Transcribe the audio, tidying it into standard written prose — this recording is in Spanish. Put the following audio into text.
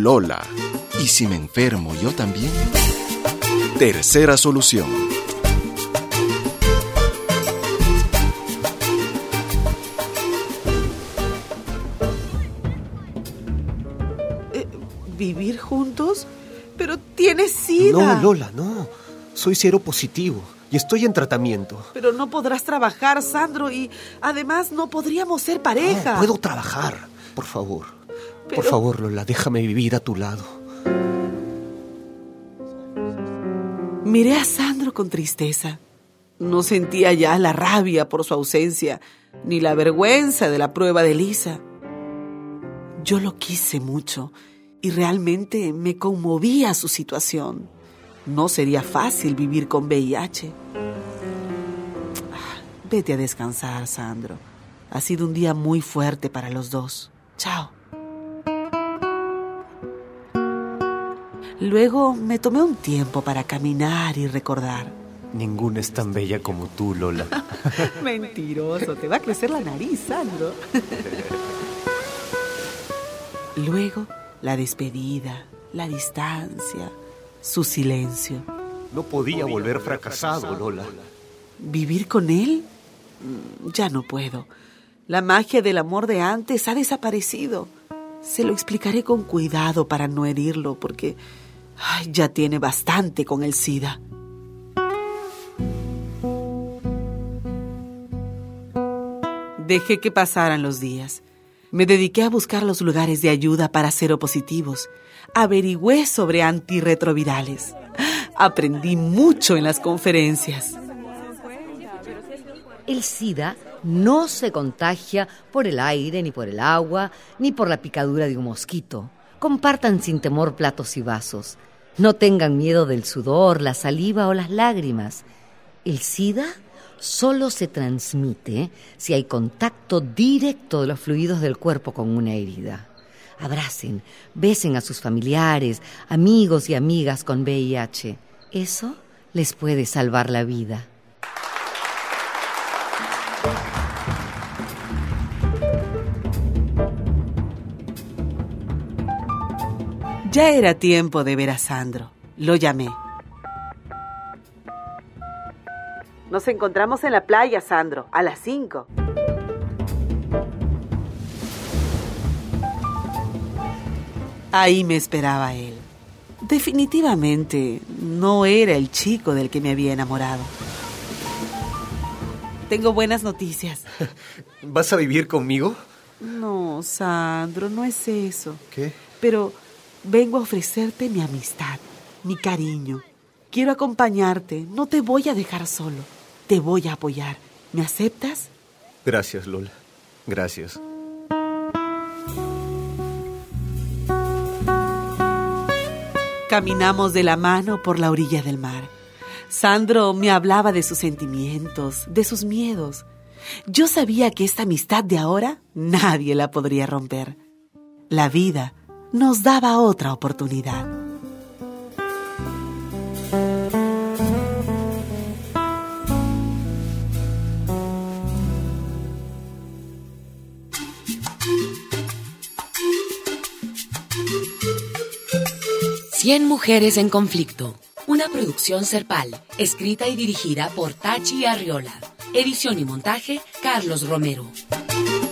Lola. ¿Y si me enfermo yo también? Tercera solución. ¿Vivir juntos? ¡Pero tienes SIDA! No, Lola, no. Soy seropositivo y estoy en tratamiento. Pero no podrás trabajar, Sandro, y además no podríamos ser pareja. No, puedo trabajar, por favor. Pero... Por favor, Lola, déjame vivir a tu lado. Miré a Sandro con tristeza. No sentía ya la rabia por su ausencia, ni la vergüenza de la prueba de Lisa. Yo lo quise mucho y realmente me conmovía su situación. No sería fácil vivir con VIH. Vete a descansar, Sandro. Ha sido un día muy fuerte para los dos. Chao. Luego me tomé un tiempo para caminar y recordar. Ninguna es tan bella como tú, Lola. Mentiroso, te va a crecer la nariz, Sandro. Luego, la despedida, la distancia, su silencio. No podía volver fracasado, Lola. ¿Vivir con él? Ya no puedo. La magia del amor de antes ha desaparecido. Se lo explicaré con cuidado para no herirlo, porque ya tiene bastante con el SIDA. Dejé que pasaran los días. Me dediqué a buscar los lugares de ayuda para seropositivos. Averigüé sobre antirretrovirales. Aprendí mucho en las conferencias. El SIDA no se contagia por el aire, ni por el agua, ni por la picadura de un mosquito. Compartan sin temor platos y vasos. No tengan miedo del sudor, la saliva o las lágrimas. El SIDA solo se transmite si hay contacto directo de los fluidos del cuerpo con una herida. Abracen, besen a sus familiares, amigos y amigas con VIH. Eso les puede salvar la vida. Ya era tiempo de ver a Sandro. Lo llamé. Nos encontramos en la playa, Sandro, a las 5. Ahí me esperaba él. Definitivamente no era el chico del que me había enamorado. Tengo buenas noticias. ¿Vas a vivir conmigo? No, Sandro, no es eso. ¿Qué? Pero vengo a ofrecerte mi amistad, mi cariño. Quiero acompañarte, no te voy a dejar solo. Te voy a apoyar. ¿Me aceptas? Gracias, Lola. Gracias. Caminamos de la mano por la orilla del mar. Sandro me hablaba de sus sentimientos, de sus miedos. Yo sabía que esta amistad de ahora nadie la podría romper. La vida nos daba otra oportunidad. Cien mujeres en conflicto. Una producción Serpal, escrita y dirigida por Tachi Arriola. Edición y montaje, Carlos Romero.